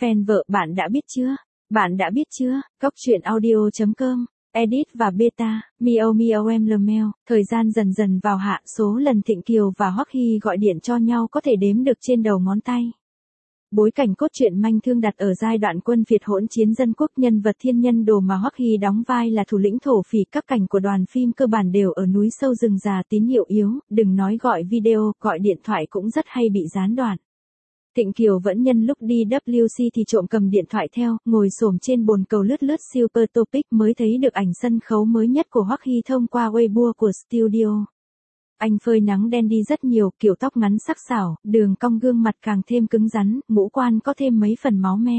Fan vợ bạn đã biết chưa? Bạn đã biết chưa? Cốc truyện audio.com, edit và beta, Miao Miao em Lemel. Thời gian dần dần vào hạ, số lần Thịnh Kiều và Hoắc Hy gọi điện cho nhau có thể đếm được trên đầu ngón tay. Bối cảnh cốt truyện manh thương đặt ở giai đoạn quân Việt hỗn chiến dân quốc, nhân vật thiên nhân đồ mà Hoắc Hy đóng vai là thủ lĩnh thổ phỉ. Các cảnh của đoàn phim cơ bản đều ở núi sâu rừng già, tín hiệu yếu, đừng nói gọi video, gọi điện thoại cũng rất hay bị gián đoạn. Thịnh Kiều vẫn nhân lúc đi WC thì trộm cầm điện thoại theo, ngồi xổm trên bồn cầu lướt Super Topic mới thấy được ảnh sân khấu mới nhất của Hoắc Hy thông qua Weibo của studio. Anh phơi nắng đen đi rất nhiều, kiểu tóc ngắn sắc sảo, đường cong gương mặt càng thêm cứng rắn, ngũ quan có thêm mấy phần máu me.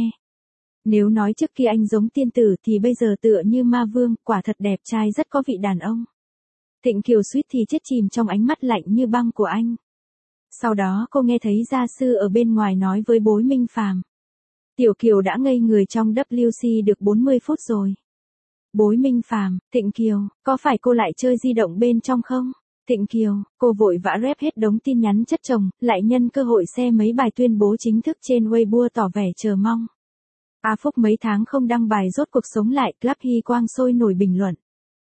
Nếu nói trước kia anh giống tiên tử thì bây giờ tựa như ma vương, quả thật đẹp trai, rất có vị đàn ông. Thịnh Kiều suýt thì chết chìm trong ánh mắt lạnh như băng của anh. Sau đó cô nghe thấy gia sư ở bên ngoài nói với Bối Minh Phàm. Tiểu Kiều đã ngây người trong WC được 40 phút rồi. Bối Minh Phàm, Thịnh Kiều, có phải cô lại chơi di động bên trong không? Thịnh Kiều, cô vội vã rep hết đống tin nhắn chất chồng, lại nhân cơ hội share mấy bài tuyên bố chính thức trên Weibo tỏ vẻ chờ mong. A Phúc mấy tháng không đăng bài rốt cuộc sống lại, Club Hy Quang sôi nổi bình luận.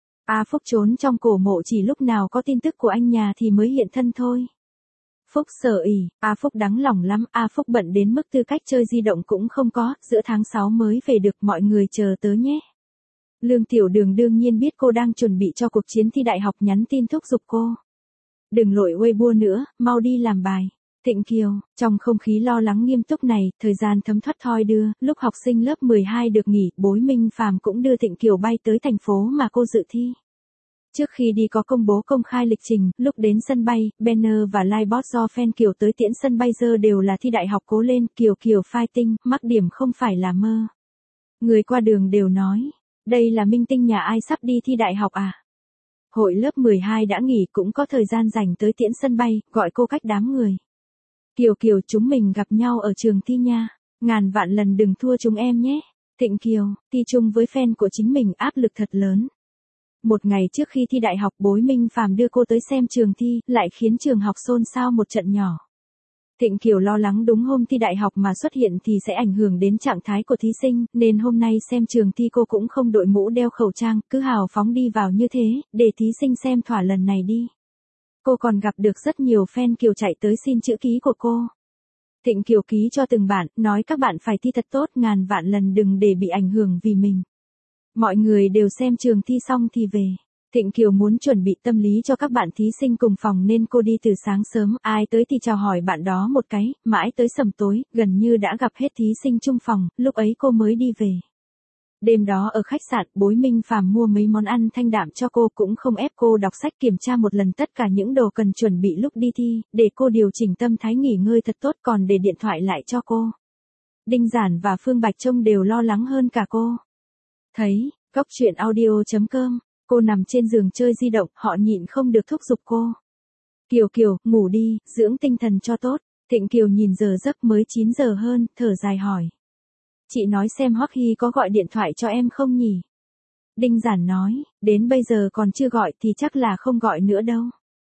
A Phúc trốn trong cổ mộ, chỉ lúc nào có tin tức của anh nhà thì mới hiện thân thôi. Phúc sợ ỉ, A Phúc đắng lòng lắm, A Phúc bận đến mức tư cách chơi di động cũng không có, giữa tháng 6 mới về được, mọi người chờ tớ nhé. Lương Tiểu Đường đương nhiên biết cô đang chuẩn bị cho cuộc chiến thi đại học, nhắn tin thúc giục cô. Đừng lội Weibo nữa, mau đi làm bài. Thịnh Kiều, trong không khí lo lắng nghiêm túc này, thời gian thấm thoát thoi đưa, lúc học sinh lớp 12 được nghỉ, Bối Minh Phàm cũng đưa Thịnh Kiều bay tới thành phố mà cô dự thi. Trước khi đi có công bố công khai lịch trình, lúc đến sân bay, banner và livebot do fan Kiều tới tiễn sân bay giờ đều là thi đại học, cố lên, Kiều Kiều fighting, mắc điểm không phải là mơ. Người qua đường đều nói, đây là minh tinh nhà ai sắp đi thi đại học à? Hội lớp 12 đã nghỉ cũng có thời gian dành tới tiễn sân bay, gọi cô cách đám người. Kiều Kiều, chúng mình gặp nhau ở trường thi nha, ngàn vạn lần đừng thua chúng em nhé. Thịnh Kiều, thi chung với fan của chính mình áp lực thật lớn. Một ngày trước khi thi đại học, Bối Minh Phàm đưa cô tới xem trường thi, lại khiến trường học xôn xao một trận nhỏ. Thịnh Kiều lo lắng đúng hôm thi đại học mà xuất hiện thì sẽ ảnh hưởng đến trạng thái của thí sinh, nên hôm nay xem trường thi cô cũng không đội mũ đeo khẩu trang, cứ hào phóng đi vào như thế, để thí sinh xem thỏa lần này đi. Cô còn gặp được rất nhiều fan Kiều chạy tới xin chữ ký của cô. Thịnh Kiều ký cho từng bạn, nói các bạn phải thi thật tốt, ngàn vạn lần đừng để bị ảnh hưởng vì mình. Mọi người đều xem trường thi xong thì về. Thịnh Kiều muốn chuẩn bị tâm lý cho các bạn thí sinh cùng phòng nên cô đi từ sáng sớm, ai tới thì chào hỏi bạn đó một cái, mãi tới sầm tối, gần như đã gặp hết thí sinh chung phòng, lúc ấy cô mới đi về. Đêm đó ở khách sạn, Bối Minh Phàm mua mấy món ăn thanh đạm cho cô, cũng không ép cô đọc sách, kiểm tra một lần tất cả những đồ cần chuẩn bị lúc đi thi, để cô điều chỉnh tâm thái nghỉ ngơi thật tốt, còn để điện thoại lại cho cô. Đinh Giản và Phương Bạch Trông đều lo lắng hơn cả cô. Thấy, cốc truyện audio.com, cô nằm trên giường chơi di động, họ nhịn không được thúc giục cô. Kiều Kiều, ngủ đi, dưỡng tinh thần cho tốt. Thịnh Kiều nhìn giờ giấc mới 9 giờ hơn, thở dài hỏi. Chị nói xem Hoắc Hy có gọi điện thoại cho em không nhỉ? Đinh Giản nói, đến bây giờ còn chưa gọi thì chắc là không gọi nữa đâu.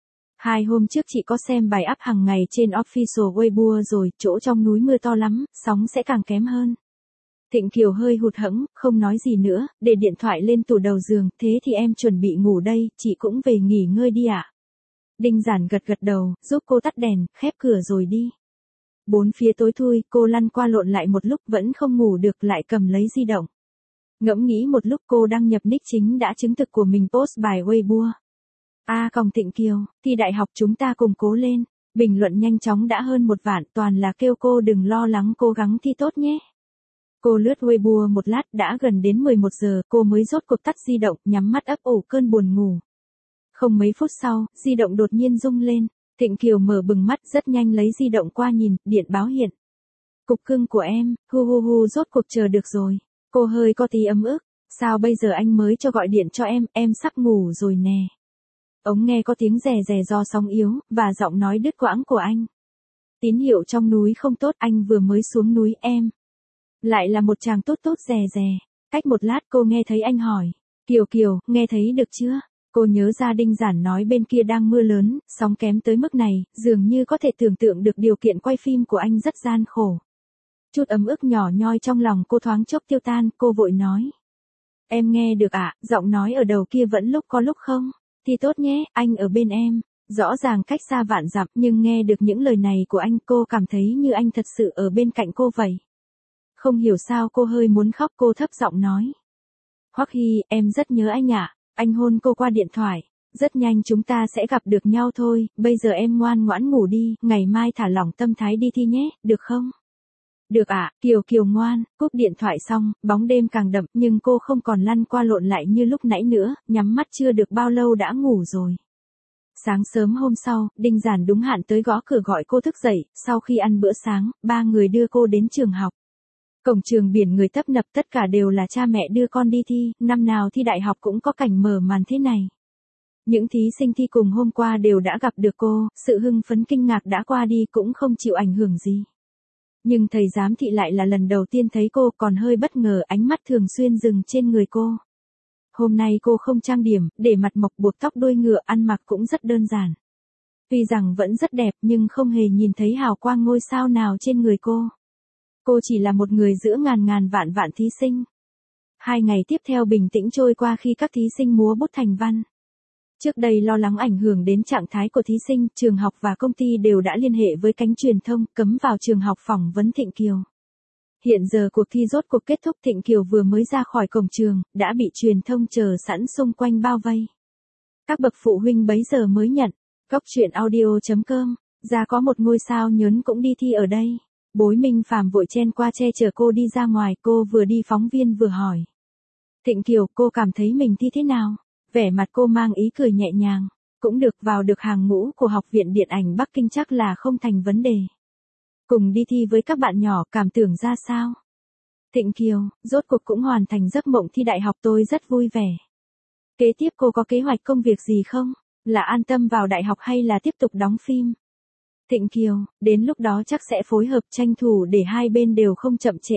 2 hôm trước chị có xem bài up hàng ngày trên official Weibo rồi, chỗ trong núi mưa to lắm, sóng sẽ càng kém hơn. Thịnh Kiều hơi hụt hẫng, không nói gì nữa, để điện thoại lên tủ đầu giường, thế thì em chuẩn bị ngủ đây, chị cũng về nghỉ ngơi đi ạ. Đinh Giản gật gật đầu, giúp cô tắt đèn, khép cửa rồi đi. Bốn phía tối thui, cô lăn qua lộn lại một lúc vẫn không ngủ được, lại cầm lấy di động. Ngẫm nghĩ một lúc cô đăng nhập nick chính đã chứng thực của mình post bài Weibo. Thịnh Kiều, thi đại học chúng ta cùng cố lên. Bình luận nhanh chóng đã hơn 1 vạn, toàn là kêu cô đừng lo lắng, cố gắng thi tốt nhé. Cô lướt Weibo một lát, đã gần đến 11 giờ, cô mới rốt cuộc tắt di động, nhắm mắt ấp ủ cơn buồn ngủ. Không mấy phút sau, di động đột nhiên rung lên. Thịnh Kiều mở bừng mắt, rất nhanh lấy di động qua nhìn, điện báo hiện. Cục cưng của em, hu rốt cuộc chờ được rồi. Cô hơi có tí ấm ức, sao bây giờ anh mới cho gọi điện cho em sắp ngủ rồi nè. Ống nghe có tiếng rè rè do sóng yếu, và giọng nói đứt quãng của anh. Tín hiệu trong núi không tốt, anh vừa mới xuống núi em. Lại là một chàng tốt rè rè. Cách một lát cô nghe thấy anh hỏi. Kiều Kiều, nghe thấy được chưa? Cô nhớ ra Đinh Giản nói bên kia đang mưa lớn, sóng kém tới mức này, dường như có thể tưởng tượng được điều kiện quay phim của anh rất gian khổ. Chút ấm ức nhỏ nhoi trong lòng cô thoáng chốc tiêu tan, cô vội nói. Em nghe được ạ, giọng nói ở đầu kia vẫn lúc có lúc không. Thì tốt nhé, anh ở bên em. Rõ ràng cách xa vạn dặm, nhưng nghe được những lời này của anh, cô cảm thấy như anh thật sự ở bên cạnh cô vậy. Không hiểu sao cô hơi muốn khóc, cô thấp giọng nói. Hoắc Hy, em rất nhớ anh ạ. Anh hôn cô qua điện thoại. Rất nhanh chúng ta sẽ gặp được nhau thôi, bây giờ em ngoan ngoãn ngủ đi, ngày mai thả lỏng tâm thái đi thi nhé, được không? Được ạ, Kiều Kiều ngoan. Cúp điện thoại xong, bóng đêm càng đậm, nhưng cô không còn lăn qua lộn lại như lúc nãy nữa, nhắm mắt chưa được bao lâu đã ngủ rồi. Sáng sớm hôm sau, Đinh Giản đúng hạn tới gõ cửa gọi cô thức dậy, sau khi ăn bữa sáng, ba người đưa cô đến trường học. Cổng trường biển người tấp nập, tất cả đều là cha mẹ đưa con đi thi, năm nào thi đại học cũng có cảnh mở màn thế này. Những thí sinh thi cùng hôm qua đều đã gặp được cô, sự hưng phấn kinh ngạc đã qua đi cũng không chịu ảnh hưởng gì. Nhưng thầy giám thị lại là lần đầu tiên thấy cô, còn hơi bất ngờ, ánh mắt thường xuyên dừng trên người cô. Hôm nay cô không trang điểm, để mặt mộc buộc tóc đuôi ngựa, ăn mặc cũng rất đơn giản. Tuy rằng vẫn rất đẹp nhưng không hề nhìn thấy hào quang ngôi sao nào trên người cô. Cô chỉ là một người giữa ngàn ngàn vạn vạn thí sinh. 2 ngày tiếp theo bình tĩnh trôi qua khi các thí sinh múa bút thành văn. Trước đây lo lắng ảnh hưởng đến trạng thái của thí sinh, trường học và công ty đều đã liên hệ với cánh truyền thông, cấm vào trường học phỏng vấn Thịnh Kiều. Hiện giờ cuộc thi rốt cuộc kết thúc, Thịnh Kiều vừa mới ra khỏi cổng trường, đã bị truyền thông chờ sẵn xung quanh bao vây. Các bậc phụ huynh bấy giờ mới nhận, Cóc truyện audio.com, ra có một ngôi sao nhớn cũng đi thi ở đây. Bối Minh Phàm vội chen qua che chở cô đi ra ngoài, cô vừa đi phóng viên vừa hỏi. Thịnh Kiều, cô cảm thấy mình thi thế nào? Vẻ mặt cô mang ý cười nhẹ nhàng, cũng được, vào được hàng ngũ của Học viện Điện ảnh Bắc Kinh chắc là không thành vấn đề. Cùng đi thi với các bạn nhỏ, cảm tưởng ra sao? Thịnh Kiều, rốt cuộc cũng hoàn thành giấc mộng thi đại học, tôi rất vui vẻ. Kế tiếp cô có kế hoạch công việc gì không? Là an tâm vào đại học hay là tiếp tục đóng phim? Thịnh Kiều, đến lúc đó chắc sẽ phối hợp tranh thủ để hai bên đều không chậm trễ.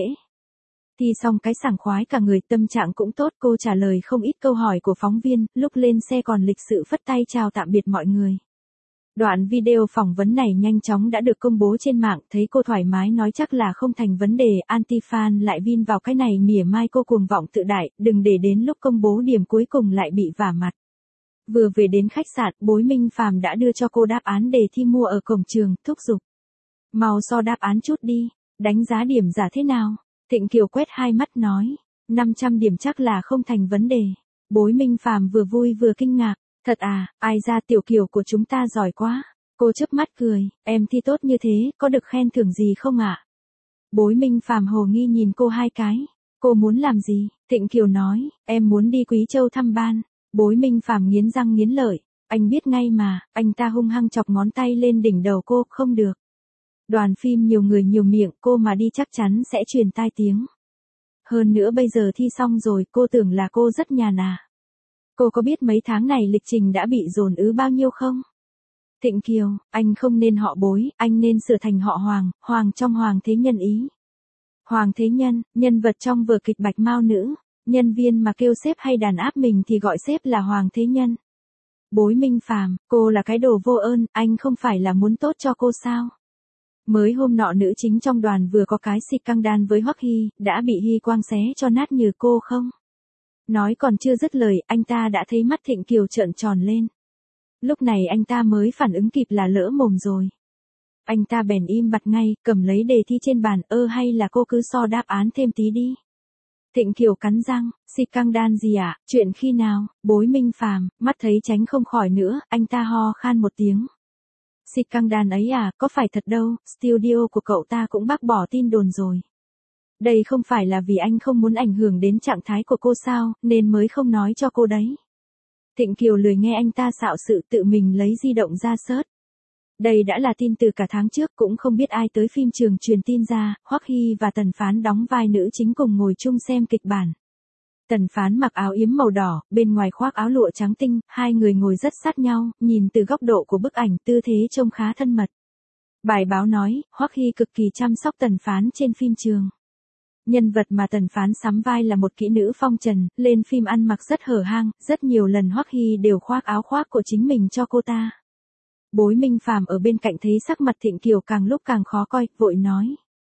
Thi xong cái sảng khoái cả người, tâm trạng cũng tốt, cô trả lời không ít câu hỏi của phóng viên, lúc lên xe còn lịch sự phất tay chào tạm biệt mọi người. Đoạn video phỏng vấn này nhanh chóng đã được công bố trên mạng, thấy cô thoải mái nói chắc là không thành vấn đề, anti-fan lại vin vào cái này mỉa mai cô cuồng vọng tự đại, đừng để đến lúc công bố điểm cuối cùng lại bị vả mặt. Vừa về đến khách sạn, Bối Minh Phàm đã đưa cho cô đáp án đề thi mua ở cổng trường, thúc giục. Mau so đáp án chút đi, đánh giá điểm giả thế nào? Thịnh Kiều quét hai mắt nói, 500 điểm chắc là không thành vấn đề. Bối Minh Phàm vừa vui vừa kinh ngạc, thật à, ai ra Tiểu Kiều của chúng ta giỏi quá. Cô chớp mắt cười, em thi tốt như thế, có được khen thưởng gì không ạ? Bối Minh Phàm hồ nghi nhìn cô hai cái, cô muốn làm gì? Thịnh Kiều nói, em muốn đi Quý Châu thăm ban. Bối Minh Phàm nghiến răng nghiến lợi, anh biết ngay mà, anh ta hung hăng chọc ngón tay lên đỉnh đầu cô, không được. Đoàn phim nhiều người nhiều miệng, cô mà đi chắc chắn sẽ truyền tai tiếng. Hơn nữa bây giờ thi xong rồi, cô tưởng là cô rất nhàn à. Cô có biết mấy tháng này lịch trình đã bị dồn ứ bao nhiêu không? Thịnh Kiều, anh không nên họ Bối, anh nên sửa thành họ Hoàng, Hoàng trong Hoàng Thế Nhân ý. Hoàng Thế Nhân, nhân vật trong vở kịch Bạch Mao Nữ, nhân viên mà kêu sếp hay đàn áp mình thì gọi sếp là Hoàng Thế Nhân. Bối Minh Phàm, cô là cái đồ vô ơn, anh không phải là muốn tốt cho cô sao? Mới hôm nọ nữ chính trong đoàn vừa có cái xịt căng đan với Hoắc Hy, đã bị Hy Quang xé cho nát như cô không? Nói còn chưa dứt lời, anh ta đã thấy mắt Thịnh Kiều trợn tròn lên. Lúc này anh ta mới phản ứng kịp là lỡ mồm rồi. Anh ta bèn im bặt ngay, cầm lấy đề thi trên bàn, hay là cô cứ so đáp án thêm tí đi. Thịnh Kiều cắn răng, xịt căng đan gì ạ, chuyện khi nào? Bối Minh Phàm, mắt thấy tránh không khỏi nữa, anh ta ho khan một tiếng. Xịt căng đan ấy à, có phải thật đâu, studio của cậu ta cũng bác bỏ tin đồn rồi. Đây không phải là vì anh không muốn ảnh hưởng đến trạng thái của cô sao, nên mới không nói cho cô đấy. Thịnh Kiều lười nghe anh ta xạo sự, tự mình lấy di động ra search. Đây đã là tin từ cả tháng trước, cũng không biết ai tới phim trường truyền tin ra, Hoắc Hy và Tần Phán đóng vai nữ chính cùng ngồi chung xem kịch bản. Tần Phán mặc áo yếm màu đỏ, bên ngoài khoác áo lụa trắng tinh, hai người ngồi rất sát nhau, nhìn từ góc độ của bức ảnh, tư thế trông khá thân mật. Bài báo nói, Hoắc Hy cực kỳ chăm sóc Tần Phán trên phim trường. Nhân vật mà Tần Phán sắm vai là một kỹ nữ phong trần, lên phim ăn mặc rất hở hang, rất nhiều lần Hoắc Hy đều khoác áo khoác của chính mình cho cô ta. Bối Minh Phàm ở bên cạnh thấy sắc mặt Thịnh Kiều càng lúc càng khó coi, vội nói.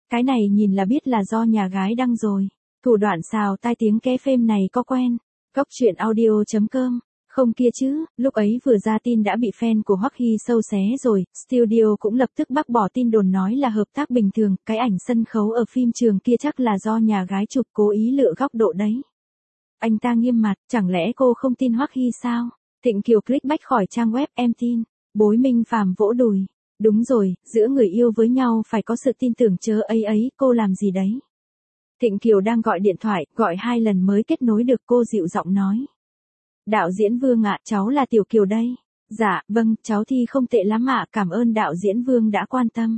Cái này nhìn là biết là do nhà gái đăng rồi. Thủ đoạn xào tai tiếng ké phêm này có quen. Góc truyện audio.com. Không kia chứ, lúc ấy vừa ra tin đã bị fan của Hoắc Hy sâu xé rồi, studio cũng lập tức bác bỏ tin đồn nói là hợp tác bình thường, cái ảnh sân khấu ở phim trường kia chắc là do nhà gái chụp cố ý lựa góc độ đấy. Anh ta nghiêm mặt, chẳng lẽ cô không tin Hoắc Hy sao? Thịnh Kiều clickbait khỏi trang web em tin. Bối Minh Phàm vỗ đùi. Đúng rồi, giữa người yêu với nhau phải có sự tin tưởng chớ ấy, cô làm gì đấy? Thịnh Kiều đang gọi điện thoại, gọi 2 lần mới kết nối được, cô dịu giọng nói. Đạo diễn Vương ạ, cháu là Tiểu Kiều đây. Dạ, vâng, cháu thi không tệ lắm ạ, cảm ơn đạo diễn Vương đã quan tâm.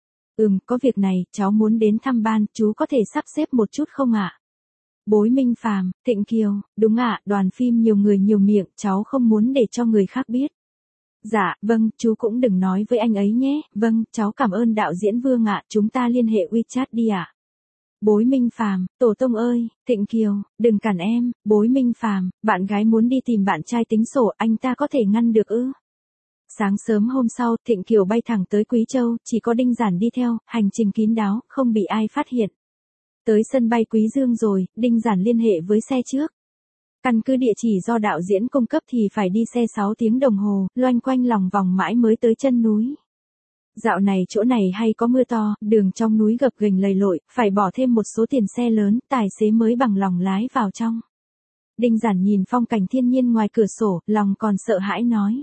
Có việc này, cháu muốn đến thăm ban, chú có thể sắp xếp một chút không ạ? Bối Minh Phàm, Thịnh Kiều, đúng ạ, đoàn phim nhiều người nhiều miệng, cháu không muốn để cho người khác biết. Dạ, vâng, chú cũng đừng nói với anh ấy nhé, vâng, cháu cảm ơn đạo diễn Vương ạ, chúng ta liên hệ WeChat đi ạ. Bối Minh Phàm, tổ tông ơi, Thịnh Kiều, đừng cản em, Bối Minh Phàm, bạn gái muốn đi tìm bạn trai tính sổ, anh ta có thể ngăn được ư? Sáng sớm hôm sau, Thịnh Kiều bay thẳng tới Quý Châu, chỉ có Đinh Giản đi theo, hành trình kín đáo, không bị ai phát hiện. Tới sân bay Quý Dương rồi, Đinh Giản liên hệ với xe trước. Căn cứ địa chỉ do đạo diễn cung cấp thì phải đi xe 6 tiếng đồng hồ, loanh quanh lòng vòng mãi mới tới chân núi. Dạo này chỗ này hay có mưa to, đường trong núi gập ghềnh lầy lội, phải bỏ thêm một số tiền xe lớn, tài xế mới bằng lòng lái vào trong. Đinh Giản nhìn phong cảnh thiên nhiên ngoài cửa sổ, lòng còn sợ hãi nói.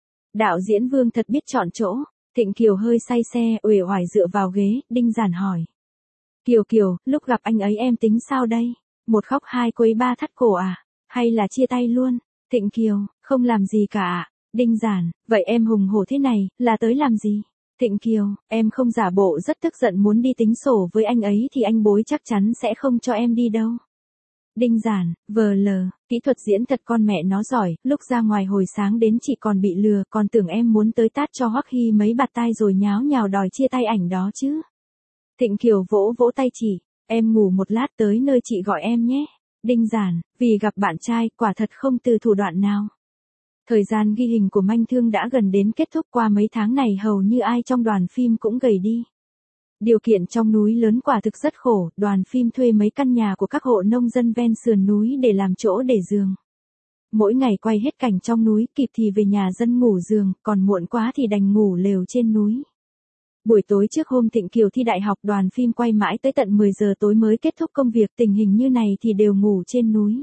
Đạo diễn Vương thật biết chọn chỗ. Thịnh Kiều hơi say xe, uể oải dựa vào ghế, Đinh Giản hỏi. Kiều, lúc gặp anh ấy em tính sao đây? Một khóc hai quấy ba thắt cổ à? Hay là chia tay luôn? Thịnh Kiều, không làm gì cả ạ. Đinh Giản, vậy em hùng hổ thế này, là tới làm gì? Thịnh Kiều, em không giả bộ rất tức giận muốn đi tính sổ với anh ấy thì anh Bối chắc chắn sẽ không cho em đi đâu. Đinh Giản, kỹ thuật diễn thật con mẹ nó giỏi, lúc ra ngoài hồi sáng đến chị còn bị lừa, còn tưởng em muốn tới tát cho Hoắc Hy mấy bạt tai rồi nháo nhào đòi chia tay ảnh đó chứ. Thịnh Kiều vỗ vỗ tay chị, em ngủ một lát tới nơi chị gọi em nhé. Đinh Giản, vì gặp bạn trai, quả thật không từ thủ đoạn nào. Thời gian ghi hình của Manh Thương đã gần đến kết thúc, qua mấy tháng này hầu như ai trong đoàn phim cũng gầy đi. Điều kiện trong núi lớn quả thực rất khổ, đoàn phim thuê mấy căn nhà của các hộ nông dân ven sườn núi để làm chỗ để giường. Mỗi ngày quay hết cảnh trong núi, kịp thì về nhà dân ngủ giường, còn muộn quá thì đành ngủ lều trên núi. Buổi tối trước hôm Thịnh Kiều thi đại học, đoàn phim quay mãi tới tận 10 giờ tối mới kết thúc công việc, tình hình như này thì đều ngủ trên núi.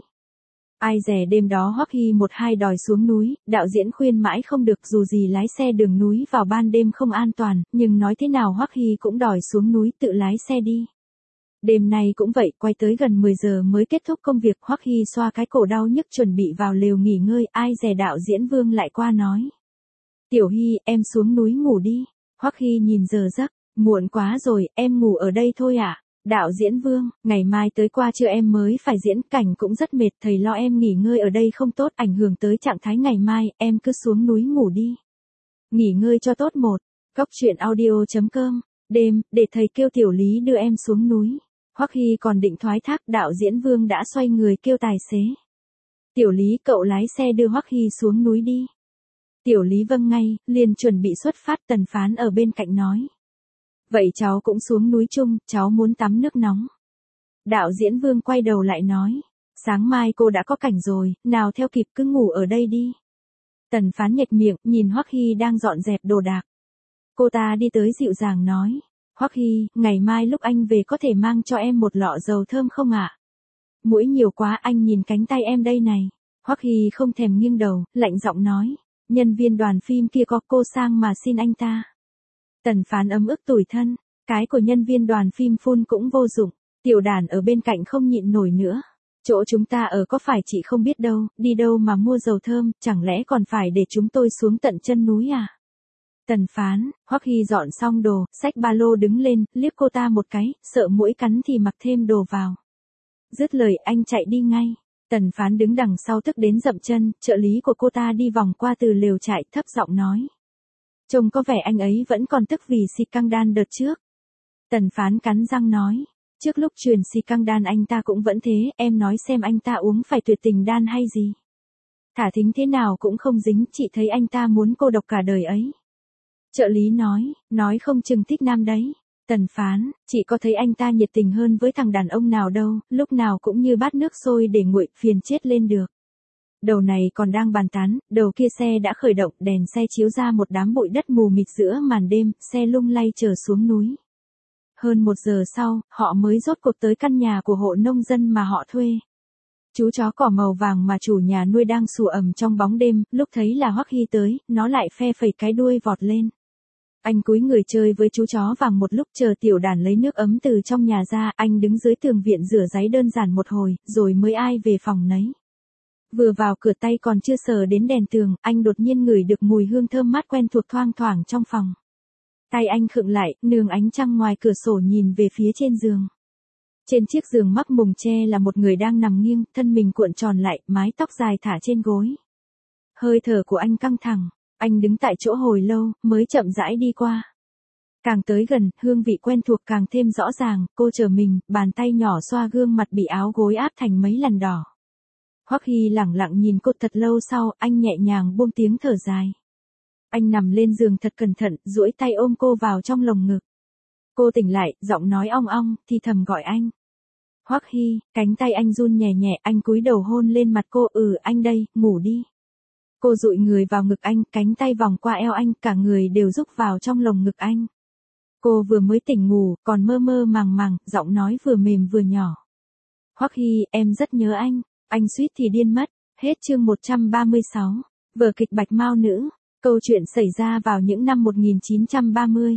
Ai dè đêm đó Hoắc Hy 1-2 đòi xuống núi, đạo diễn khuyên mãi không được, dù gì lái xe đường núi vào ban đêm không an toàn, nhưng nói thế nào Hoắc Hy cũng đòi xuống núi tự lái xe đi. Đêm nay cũng vậy, quay tới gần 10 giờ mới kết thúc công việc, Hoắc Hy xoa cái cổ đau nhức chuẩn bị vào lều nghỉ ngơi, ai dè đạo diễn Vương lại qua nói. Tiểu Hy, em xuống núi ngủ đi. Hoắc Hy nhìn giờ giấc, muộn quá rồi, em ngủ ở đây thôi ạ. Đạo diễn Vương, ngày mai tới qua trưa em mới phải diễn, cảnh cũng rất mệt, thầy lo em nghỉ ngơi ở đây không tốt, ảnh hưởng tới trạng thái ngày mai, em cứ xuống núi ngủ đi. Nghỉ ngơi cho tốt một. Góc truyện audio.com. Đêm, để thầy kêu Tiểu Lý đưa em xuống núi. Hoắc Hy còn định thoái thác, đạo diễn Vương đã xoay người kêu tài xế. Tiểu Lý, cậu lái xe đưa Hoắc Hy xuống núi đi. Tiểu Lý vâng ngay, liền chuẩn bị xuất phát, Tần Phán ở bên cạnh nói. Vậy cháu cũng xuống núi chung, cháu muốn tắm nước nóng. Đạo diễn Vương quay đầu lại nói. Sáng mai cô đã có cảnh rồi, nào theo kịp cứ ngủ ở đây đi. Tần Phán nhếch miệng, nhìn Hoắc Hy đang dọn dẹp đồ đạc. Cô ta đi tới dịu dàng nói. Hoắc Hy, ngày mai lúc anh về có thể mang cho em một lọ dầu thơm không ạ? Mũi nhiều quá, anh nhìn cánh tay em đây này. Hoắc Hy không thèm nghiêng đầu, lạnh giọng nói. Nhân viên đoàn phim kia có, cô sang mà xin anh ta. Tần Phán ấm ức tủi thân, cái của nhân viên đoàn phim phun cũng vô dụng. Tiểu Đàn ở bên cạnh không nhịn nổi nữa. Chỗ chúng ta ở có phải chị không biết đâu, đi đâu mà mua dầu thơm, chẳng lẽ còn phải để chúng tôi xuống tận chân núi à? Tần Phán, Hoắc Hy dọn xong đồ, xách ba lô đứng lên, liếc cô ta một cái, sợ muỗi cắn thì mặc thêm đồ vào. Dứt lời anh chạy đi ngay. Tần Phán đứng đằng sau tức đến dậm chân, trợ lý của cô ta đi vòng qua từ lều trại, thấp giọng nói. Trông có vẻ anh ấy vẫn còn tức vì xì căng đan đợt trước. Tần Phán cắn răng nói. Trước lúc truyền xì căng đan anh ta cũng vẫn thế, em nói xem anh ta uống phải tuyệt tình đan hay gì. Thả thính thế nào cũng không dính, chị thấy anh ta muốn cô độc cả đời ấy. Trợ lý nói không chừng thích nam đấy. Tần Phán, chị có thấy anh ta nhiệt tình hơn với thằng đàn ông nào đâu, lúc nào cũng như bát nước sôi để nguội, phiền chết lên được. Đầu này còn đang bàn tán, đầu kia xe đã khởi động, đèn xe chiếu ra một đám bụi đất mù mịt giữa màn đêm, xe lung lay chở xuống núi. Hơn 1 giờ sau, họ mới rốt cuộc tới căn nhà của hộ nông dân mà họ thuê. Chú chó cỏ màu vàng mà chủ nhà nuôi đang sủa ầm trong bóng đêm, lúc thấy là Hoắc Hy tới, nó lại phe phẩy cái đuôi vọt lên. Anh cúi người chơi với chú chó vàng một lúc, chờ tiểu đàn lấy nước ấm từ trong nhà ra, anh đứng dưới tường viện rửa ráy đơn giản một hồi, rồi mới ai về phòng nấy. Vừa vào cửa tay còn chưa sờ đến đèn tường, anh đột nhiên ngửi được mùi hương thơm mát quen thuộc thoang thoảng trong phòng. Tay anh khựng lại, nương ánh trăng ngoài cửa sổ nhìn về phía trên giường. Trên chiếc giường mắc mùng tre là một người đang nằm nghiêng, thân mình cuộn tròn lại, mái tóc dài thả trên gối. Hơi thở của anh căng thẳng, anh đứng tại chỗ hồi lâu, mới chậm rãi đi qua. Càng tới gần, hương vị quen thuộc càng thêm rõ ràng, cô chờ mình, bàn tay nhỏ xoa gương mặt bị áo gối áp thành mấy lần đỏ. Hoắc Hy lẳng lặng nhìn cô thật lâu sau, anh nhẹ nhàng buông tiếng thở dài. Anh nằm lên giường thật cẩn thận, duỗi tay ôm cô vào trong lồng ngực. Cô tỉnh lại, giọng nói ong ong, thì thầm gọi anh. Hoắc Hy, cánh tay anh run nhẹ nhẹ, anh cúi đầu hôn lên mặt cô, anh đây, ngủ đi. Cô dụi người vào ngực anh, cánh tay vòng qua eo anh, cả người đều rúc vào trong lồng ngực anh. Cô vừa mới tỉnh ngủ, còn mơ mơ màng màng, giọng nói vừa mềm vừa nhỏ. Hoắc Hy, em rất nhớ anh suýt thì điên mất. Hết chương 136. Vở kịch Bạch Mao Nữ. Câu chuyện xảy ra vào những năm 1930.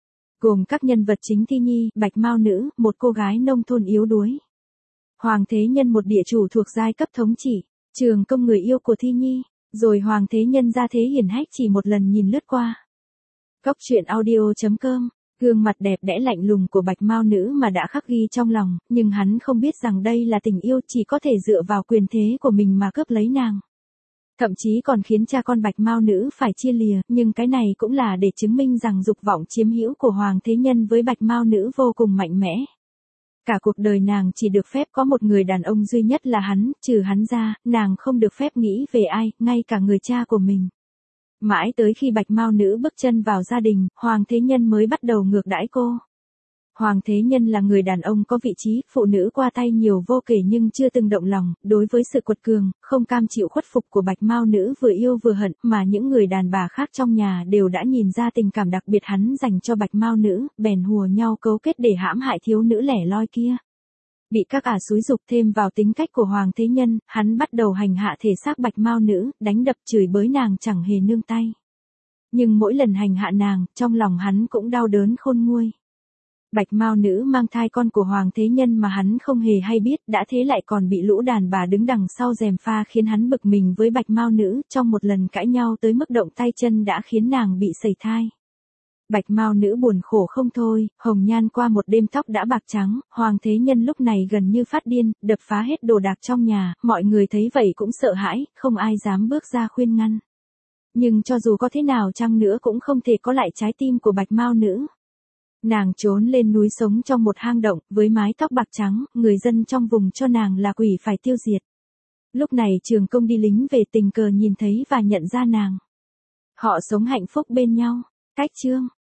Gồm các nhân vật chính Thi Nhi, Bạch Mao Nữ, một cô gái nông thôn yếu đuối. Hoàng Thế Nhân, một địa chủ thuộc giai cấp thống trị. Trường Công, người yêu của Thi Nhi. Rồi Hoàng Thế Nhân ra thế hiển hách chỉ một lần nhìn lướt qua. Góc truyện audio.com. Gương mặt đẹp đẽ lạnh lùng của Bạch Mao Nữ mà đã khắc ghi trong lòng, nhưng hắn không biết rằng đây là tình yêu, chỉ có thể dựa vào quyền thế của mình mà cướp lấy nàng. Thậm chí còn khiến cha con Bạch Mao Nữ phải chia lìa, nhưng cái này cũng là để chứng minh rằng dục vọng chiếm hữu của Hoàng Thế Nhân với Bạch Mao Nữ vô cùng mạnh mẽ. Cả cuộc đời nàng chỉ được phép có một người đàn ông duy nhất là hắn, trừ hắn ra, nàng không được phép nghĩ về ai, ngay cả người cha của mình. Mãi tới khi Bạch Mao Nữ bước chân vào gia đình, Hoàng Thế Nhân mới bắt đầu ngược đãi cô. Hoàng Thế Nhân là người đàn ông có vị trí, phụ nữ qua tay nhiều vô kể nhưng chưa từng động lòng, đối với sự quật cường, không cam chịu khuất phục của Bạch Mao Nữ vừa yêu vừa hận, mà những người đàn bà khác trong nhà đều đã nhìn ra tình cảm đặc biệt hắn dành cho Bạch Mao Nữ, bèn hùa nhau cấu kết để hãm hại thiếu nữ lẻ loi kia. Bị các ả xúi giục thêm vào tính cách của Hoàng Thế Nhân, hắn bắt đầu hành hạ thể xác Bạch Mao Nữ, đánh đập chửi bới nàng chẳng hề nương tay. Nhưng mỗi lần hành hạ nàng, trong lòng hắn cũng đau đớn khôn nguôi. Bạch Mao Nữ mang thai con của Hoàng Thế Nhân mà hắn không hề hay biết, đã thế lại còn bị lũ đàn bà đứng đằng sau gièm pha khiến hắn bực mình với Bạch Mao Nữ, trong một lần cãi nhau tới mức động tay chân đã khiến nàng bị sẩy thai. Bạch Mao Nữ buồn khổ không thôi, hồng nhan qua một đêm tóc đã bạc trắng, Hoàng Thế Nhân lúc này gần như phát điên, đập phá hết đồ đạc trong nhà, mọi người thấy vậy cũng sợ hãi, không ai dám bước ra khuyên ngăn. Nhưng cho dù có thế nào chăng nữa cũng không thể có lại trái tim của Bạch Mao Nữ. Nàng trốn lên núi sống trong một hang động, với mái tóc bạc trắng, người dân trong vùng cho nàng là quỷ phải tiêu diệt. Lúc này Trường Công đi lính về tình cờ nhìn thấy và nhận ra nàng. Họ sống hạnh phúc bên nhau. Cách chương.